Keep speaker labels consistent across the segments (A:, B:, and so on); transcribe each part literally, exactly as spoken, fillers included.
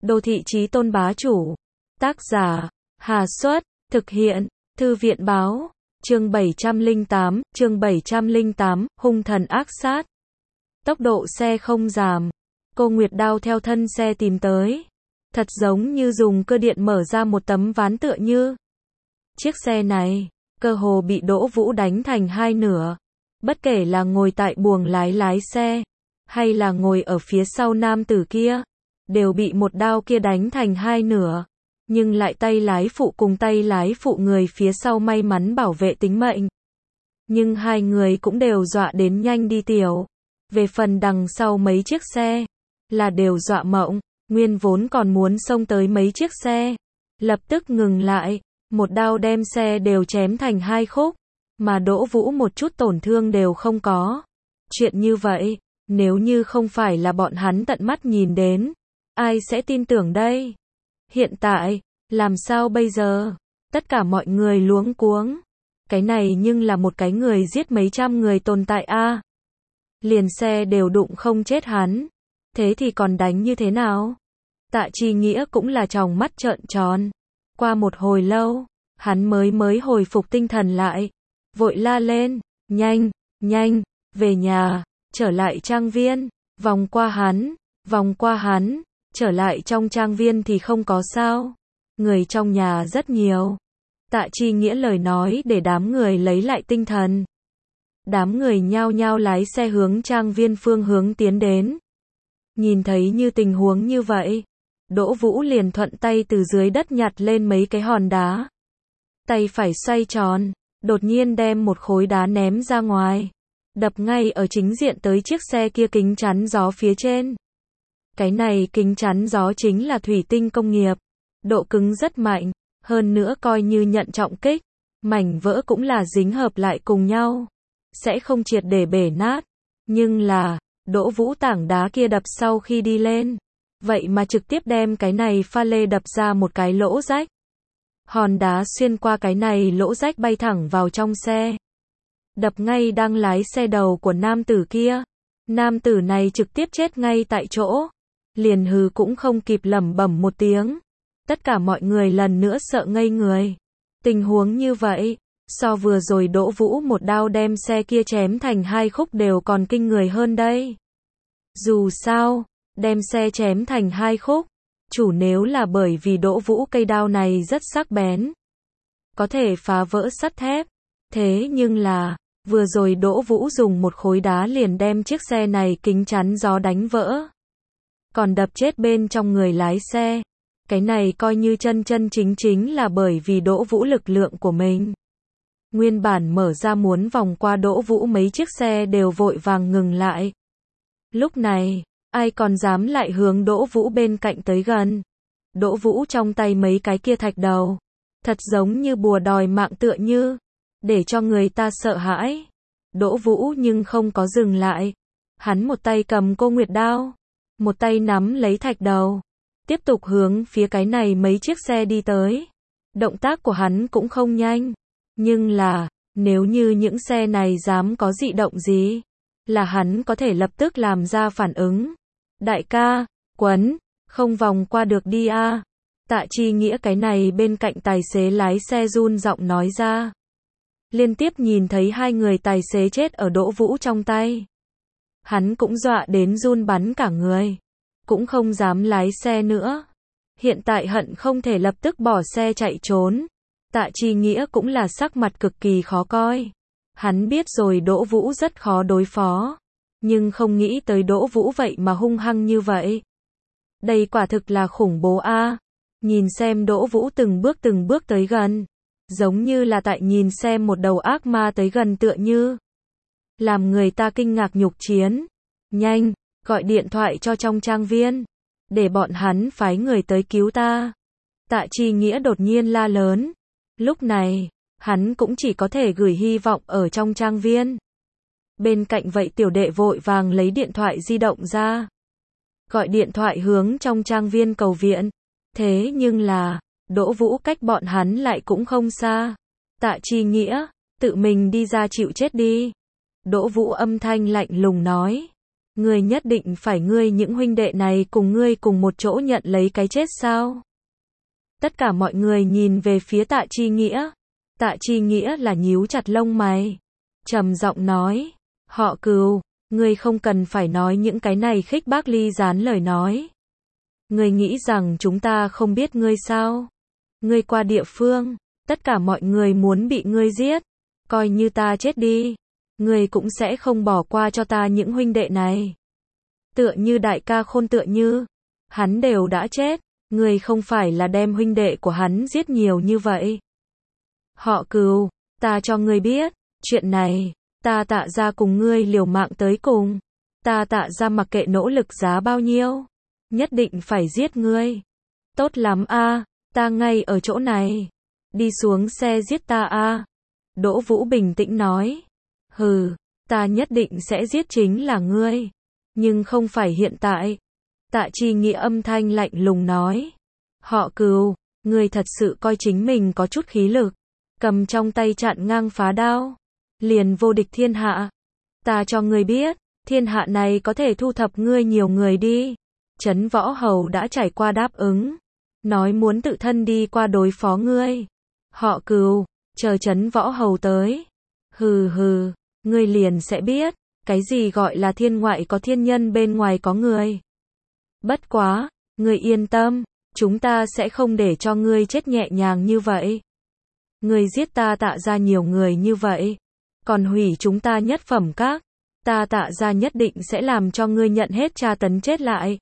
A: Đô thị chí tôn bá chủ. Tác giả, Hà Xuất, thực hiện, Thư viện báo, chương bảy trăm lẻ tám, chương bảy trăm lẻ tám, hung thần ác sát. Tốc độ xe không giảm. Cô Nguyệt Đao theo thân xe tìm tới. Thật giống như dùng cơ điện mở ra một tấm ván tựa như. Chiếc xe này, cơ hồ bị Đỗ Vũ đánh thành hai nửa. Bất kể là ngồi tại buồng lái lái xe, hay là ngồi ở phía sau nam tử kia, đều bị một đao kia đánh thành hai nửa. Nhưng lại tay lái phụ cùng tay lái phụ người phía sau may mắn bảo vệ tính mệnh. Nhưng hai người cũng đều dọa đến nhanh đi tiểu. Về phần đằng sau mấy chiếc xe, là đều dọa mộng, nguyên vốn còn muốn xông tới mấy chiếc xe. Lập tức ngừng lại, một đao đem xe đều chém thành hai khúc, mà Đỗ Vũ một chút tổn thương đều không có. Chuyện như vậy, nếu như không phải là bọn hắn tận mắt nhìn đến, ai sẽ tin tưởng đây? Hiện tại, làm sao bây giờ? Tất cả mọi người luống cuống. Cái này nhưng là một cái người giết mấy trăm người tồn tại a. Liền xe đều đụng không chết hắn. Thế thì còn đánh như thế nào? Tạ Chi Nghĩa cũng là tròng mắt trợn tròn. Qua một hồi lâu, hắn mới mới hồi phục tinh thần lại. Vội la lên, nhanh, nhanh, về nhà, trở lại trang viên, vòng qua hắn, vòng qua hắn, trở lại trong trang viên thì không có sao. Người trong nhà rất nhiều. Tạ Chi Nghĩa lời nói để đám người lấy lại tinh thần. Đám người nhao nhao lái xe hướng trang viên phương hướng tiến đến. Nhìn thấy như tình huống như vậy, Đỗ Vũ liền thuận tay từ dưới đất nhặt lên mấy cái hòn đá. Tay phải xoay tròn, đột nhiên đem một khối đá ném ra ngoài, đập ngay ở chính diện tới chiếc xe kia kính chắn gió phía trên. Cái này kính chắn gió chính là thủy tinh công nghiệp, độ cứng rất mạnh, hơn nữa coi như nhận trọng kích, mảnh vỡ cũng là dính hợp lại cùng nhau, sẽ không triệt để bể nát. Nhưng là, Đỗ Vũ tảng đá kia đập sau khi đi lên, vậy mà trực tiếp đem cái này pha lê đập ra một cái lỗ rách. Hòn đá xuyên qua cái này lỗ rách bay thẳng vào trong xe, đập ngay đang lái xe đầu của nam tử kia. Nam tử này trực tiếp chết ngay tại chỗ, liền hừ cũng không kịp lẩm bẩm một tiếng. Tất cả mọi người lần nữa sợ ngây người. Tình huống như vậy, so vừa rồi Đỗ Vũ một đao đem xe kia chém thành hai khúc đều còn kinh người hơn đây. Dù sao, đem xe chém thành hai khúc, chủ nếu là bởi vì Đỗ Vũ cây đao này rất sắc bén, có thể phá vỡ sắt thép. Thế nhưng là, vừa rồi Đỗ Vũ dùng một khối đá liền đem chiếc xe này kính chắn gió đánh vỡ, còn đập chết bên trong người lái xe. Cái này coi như chân chân chính chính là bởi vì Đỗ Vũ lực lượng của mình. Nguyên bản mở ra muốn vòng qua Đỗ Vũ mấy chiếc xe đều vội vàng ngừng lại. Lúc này, ai còn dám lại hướng Đỗ Vũ bên cạnh tới gần. Đỗ Vũ trong tay mấy cái kia thạch đầu, thật giống như bùa đòi mạng tựa như, để cho người ta sợ hãi. Đỗ Vũ nhưng không có dừng lại. Hắn một tay cầm cô Nguyệt Đao, một tay nắm lấy thạch đầu, tiếp tục hướng phía cái này mấy chiếc xe đi tới. Động tác của hắn cũng không nhanh, nhưng là, nếu như những xe này dám có dị động gì, là hắn có thể lập tức làm ra phản ứng. Đại ca, quấn, không vòng qua được đi a. Tạ Chi Nghĩa cái này bên cạnh tài xế lái xe run giọng nói ra. Liên tiếp nhìn thấy hai người tài xế chết ở Đỗ Vũ trong tay, hắn cũng dọa đến run bắn cả người, cũng không dám lái xe nữa. Hiện tại hận không thể lập tức bỏ xe chạy trốn. Tạ Chi Nghĩa cũng là sắc mặt cực kỳ khó coi. Hắn biết rồi Đỗ Vũ rất khó đối phó, nhưng không nghĩ tới Đỗ Vũ vậy mà hung hăng như vậy. Đây quả thực là khủng bố a. Nhìn xem Đỗ Vũ từng bước từng bước tới gần, giống như là tại nhìn xem một đầu ác ma tới gần tựa như. Làm người ta kinh ngạc nhục chiến. Nhanh, gọi điện thoại cho trong trang viên, để bọn hắn phái người tới cứu ta. Tạ Chi Nghĩa đột nhiên la lớn. Lúc này, hắn cũng chỉ có thể gửi hy vọng ở trong trang viên. Bên cạnh vậy tiểu đệ vội vàng lấy điện thoại di động ra, gọi điện thoại hướng trong trang viên cầu viện. Thế nhưng là, Đỗ Vũ cách bọn hắn lại cũng không xa. Tạ Chi Nghĩa, tự mình đi ra chịu chết đi. Đỗ Vũ âm thanh lạnh lùng nói. Ngươi nhất định phải ngươi những huynh đệ này cùng ngươi cùng một chỗ nhận lấy cái chết sao? Tất cả mọi người nhìn về phía Tạ Chi Nghĩa. Tạ Chi Nghĩa là nhíu chặt lông mày. Trầm giọng nói. Họ Cừu, ngươi không cần phải nói những cái này khích bác ly gián lời nói. Ngươi nghĩ rằng chúng ta không biết ngươi sao? Ngươi qua địa phương, tất cả mọi người muốn bị ngươi giết. Coi như ta chết đi, ngươi cũng sẽ không bỏ qua cho ta những huynh đệ này. Tựa như đại ca Khôn tựa như, hắn đều đã chết, ngươi không phải là đem huynh đệ của hắn giết nhiều như vậy. Họ Cừu, ta cho ngươi biết, chuyện này, ta Tạ gia cùng ngươi liều mạng tới cùng. Ta Tạ gia mặc kệ nỗ lực giá bao nhiêu, nhất định phải giết ngươi. Tốt lắm a, ta ngay ở chỗ này. Đi xuống xe giết ta a. Đỗ Vũ bình tĩnh nói. Hừ, ta nhất định sẽ giết chính là ngươi. Nhưng không phải hiện tại. Tạ Chi Nghĩa âm thanh lạnh lùng nói. Họ Cừu, ngươi thật sự coi chính mình có chút khí lực. Cầm trong tay chặn ngang phá đao. Liền vô địch thiên hạ. Ta cho ngươi biết, thiên hạ này có thể thu thập ngươi nhiều người đi. Trấn Võ Hầu đã trải qua đáp ứng. Nói muốn tự thân đi qua đối phó ngươi. Họ Cừu, chờ Trấn Võ Hầu tới. Hừ hừ, ngươi liền sẽ biết, cái gì gọi là thiên ngoại có thiên nhân bên ngoài có người. Bất quá, ngươi yên tâm, chúng ta sẽ không để cho ngươi chết nhẹ nhàng như vậy. Ngươi giết ta Tạ gia nhiều người như vậy, còn hủy chúng ta nhất phẩm các, ta Tạ gia nhất định sẽ làm cho ngươi nhận hết tra tấn chết lại.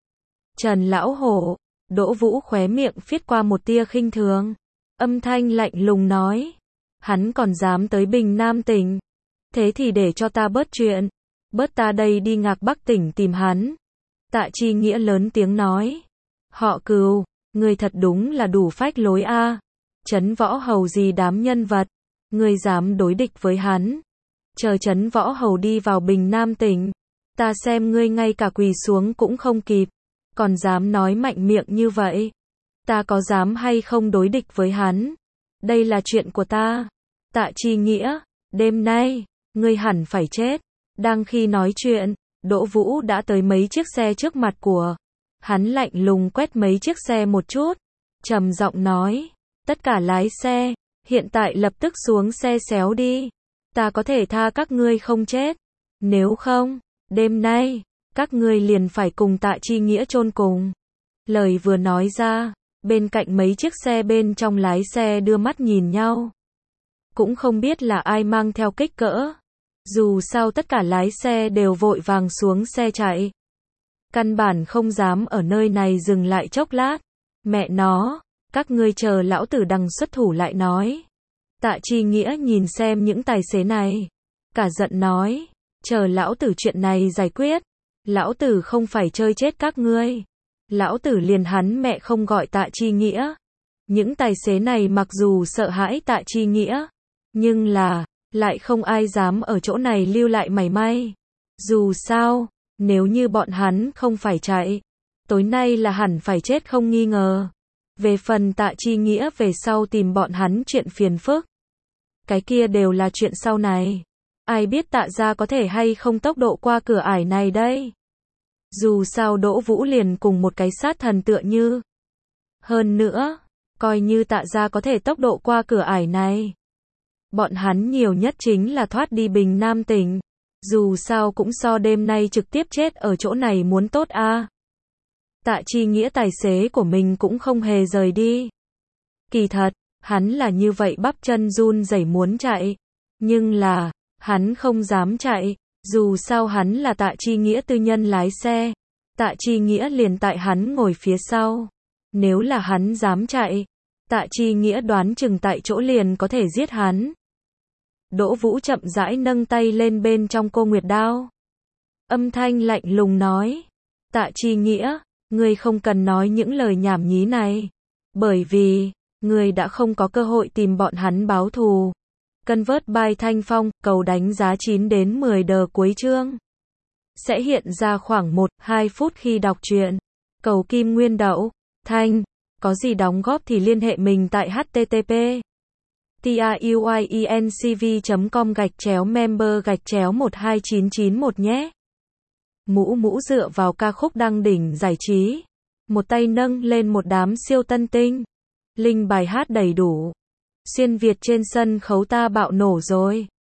A: Trần Lão Hổ, Đỗ Vũ khóe miệng phiết qua một tia khinh thường, âm thanh lạnh lùng nói, hắn còn dám tới Bình Nam tỉnh, thế thì để cho ta bớt chuyện, bớt ta đây đi Ngạc Bắc tỉnh tìm hắn. Tạ Chi Nghĩa lớn tiếng nói, họ Cừu, ngươi thật đúng là đủ phách lối a. Trấn Võ Hầu gì đám nhân vật, ngươi dám đối địch với hắn. Chờ Trấn Võ Hầu đi vào Bình Nam tỉnh, ta xem ngươi ngay cả quỳ xuống cũng không kịp, còn dám nói mạnh miệng như vậy. Ta có dám hay không đối địch với hắn? Đây là chuyện của ta. Tạ Chi Nghĩa, đêm nay, ngươi hẳn phải chết. Đang khi nói chuyện, Đỗ Vũ đã tới mấy chiếc xe trước mặt của hắn, lạnh lùng quét mấy chiếc xe một chút, trầm giọng nói, tất cả lái xe, hiện tại lập tức xuống xe xéo đi. Ta có thể tha các ngươi không chết. Nếu không, đêm nay, các ngươi liền phải cùng Tạ Chi Nghĩa chôn cùng. Lời vừa nói ra, bên cạnh mấy chiếc xe bên trong lái xe đưa mắt nhìn nhau. Cũng không biết là ai mang theo kích cỡ. Dù sao tất cả lái xe đều vội vàng xuống xe chạy. Căn bản không dám ở nơi này dừng lại chốc lát. Mẹ nó, các ngươi chờ lão tử đằng xuất thủ lại nói. Tạ Chi Nghĩa nhìn xem những tài xế này, cả giận nói, chờ lão tử chuyện này giải quyết. Lão tử không phải chơi chết các ngươi. Lão tử liền hắn mẹ không gọi Tạ Chi Nghĩa. Những tài xế này mặc dù sợ hãi Tạ Chi Nghĩa, nhưng là, lại không ai dám ở chỗ này lưu lại mảy may. Dù sao, nếu như bọn hắn không phải chạy, tối nay là hẳn phải chết không nghi ngờ. Về phần Tạ Chi Nghĩa về sau tìm bọn hắn chuyện phiền phức, cái kia đều là chuyện sau này. Ai biết Tạ gia có thể hay không tốc độ qua cửa ải này đây. Dù sao Đỗ Vũ liền cùng một cái sát thần tựa như. Hơn nữa, coi như Tạ gia có thể tốc độ qua cửa ải này, bọn hắn nhiều nhất chính là thoát đi Bình Nam tỉnh. Dù sao cũng so đêm nay trực tiếp chết ở chỗ này muốn tốt a. À. Tạ Chi Nghĩa tài xế của mình cũng không hề rời đi. Kỳ thật, hắn là như vậy bắp chân run rẩy muốn chạy. Nhưng là, hắn không dám chạy. Dù sao hắn là Tạ Chi Nghĩa tư nhân lái xe. Tạ Chi Nghĩa liền tại hắn ngồi phía sau. Nếu là hắn dám chạy, Tạ Chi Nghĩa đoán chừng tại chỗ liền có thể giết hắn. Đỗ Vũ chậm rãi nâng tay lên bên trong cô nguyệt đao. Âm thanh lạnh lùng nói. Tạ Chi Nghĩa, ngươi không cần nói những lời nhảm nhí này. Bởi vì, ngươi đã không có cơ hội tìm bọn hắn báo thù. Convert by Thanh Phong, cầu đánh giá chín đến mười đờ cuối chương. Sẽ hiện ra khoảng một đến hai phút khi đọc truyện. Cầu Kim Nguyên Đậu, Thanh, có gì đóng góp thì liên hệ mình tại h t t p truyencv chấm com gạch chéo member gạch chéo một hai chín chín một nhé. Mũ mũ dựa vào ca khúc đăng đỉnh giải trí. Một tay nâng lên một đám siêu tân tinh. Linh bài hát đầy đủ. Xuyên Việt trên sân khấu ta bạo nổ rồi.